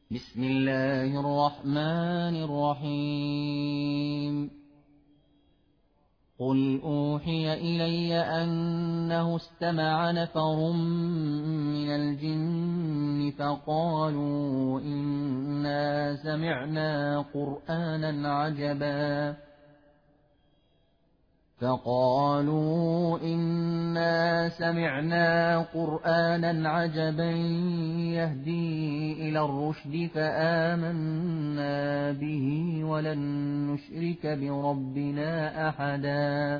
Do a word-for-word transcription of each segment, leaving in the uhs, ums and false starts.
بسم الله الرحمن الرحيم قل أوحي إلي أنه استمع نفر من الجن فقالوا إنا سمعنا قرآنا عجبا فقالوا إنا سمعنا قرآنا عجبا يهدي إلى الرشد فآمنا به ولن نشرك بربنا أحدا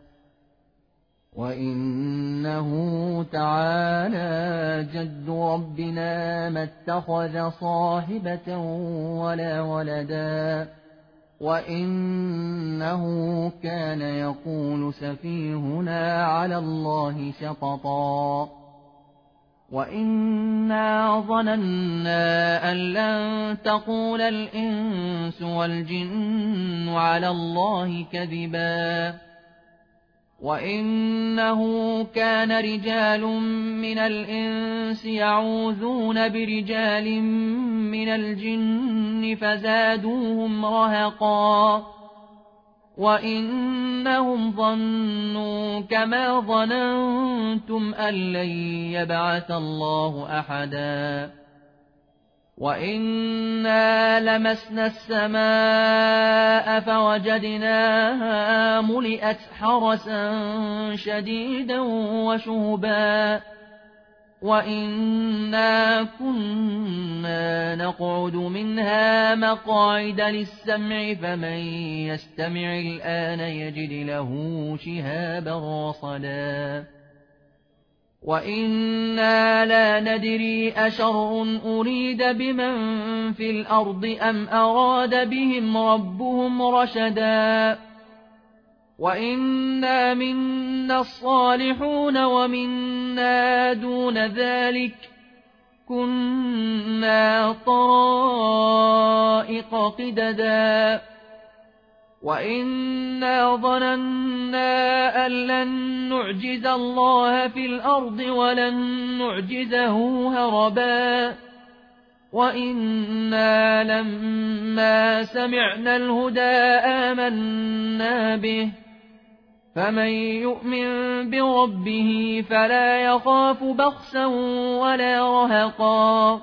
وإنه تعالى جد ربنا ما اتخذ صاحبة ولا ولدا وإنه كان يقول سفيهنا على الله شططا وإنا ظننا أن لن تقول الإنس والجن على الله كذبا وإنه كان رجال من الإنس يعوذون برجال من الجن فزادوهم رهقا وإنهم ظنوا كما ظننتم أن لن يبعث الله أحدا وإنا لمسنا السماء فوجدناها ملئت حرسا شديدا وشهبا وإنا كنا نقعد منها مقاعد للسمع فمن يستمع الآن يجد له شهابا رصدا وإنا لا ندري أشر أريد بمن في الأرض أم أراد بهم ربهم رشدا وإنا منا الصالحون ومنا دون ذلك كنا طرائق قددا وإنا ظننا أن لن نعجز الله في الأرض ولن نعجزه هربا وإنا لما سمعنا الهدى آمنا به فمن يؤمن بربه فلا يخاف بخسا ولا رهقا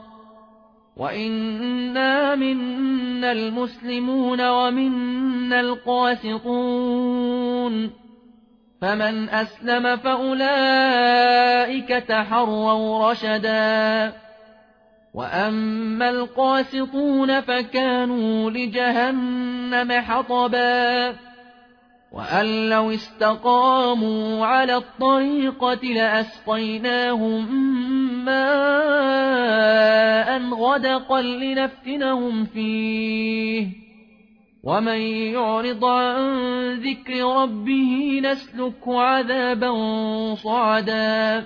وإنا منا المسلمون ومنا القاسطون فمن أسلم فأولئك تحروا رشدا وأما القاسطون فكانوا لجهنم حطبا وأن لو استقاموا على الطريقة لأسقيناهم ماء غدقا لنفتنهم فيه ومن يعرض عن ذكر ربه نسلكه عذابا صعدا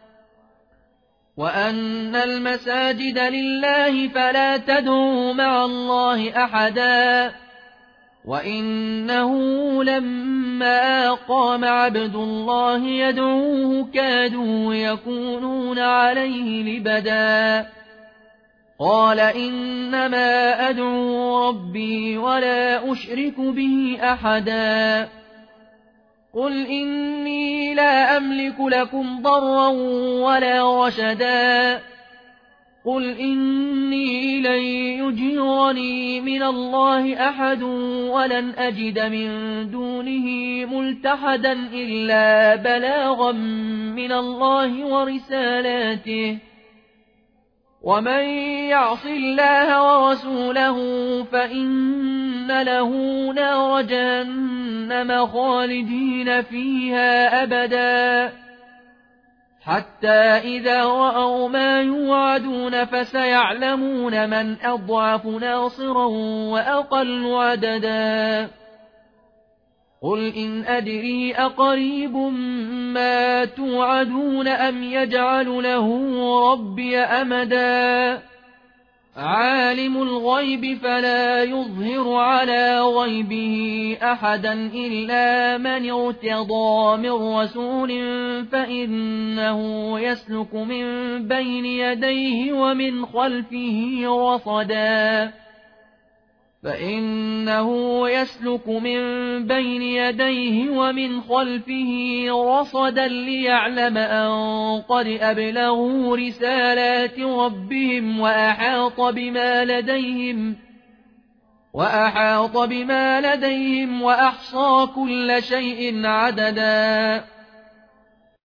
وأن المساجد لله فلا تدعوا مع الله أحدا وإنه لما قام عبد الله يدعوه كادوا يكونون عليه لبدا قال إنما أدعو ربي ولا أشرك به أحدا قل إني لا أملك لكم ضرا ولا رشدا قل إني لن يجيرني من الله أحد ولن أجد من دونه ملتحدا إلا بلاغا من الله ورسالاته ومن يعص الله ورسوله فإن له نار جهنم خالدين فيها أبدا حتى إذا رأوا ما يوعدون فسيعلمون من أضعف ناصرا وأقل عددا قل إن أدري أقريب ما توعدون أم يجعل له ربي أمدا عالم الغيب فلا يظهر على غيبه أحدا إلا من ارتضى من رسول فإنه يسلك من بين يديه ومن خلفه رصدا فإنه يسلك من بين يديه ومن خلفه رصدا ليعلم أن قد أبلغوا رسالات ربهم وأحاط بما لديهم وأحاط بما لديهم وأحصى كل شيء عددا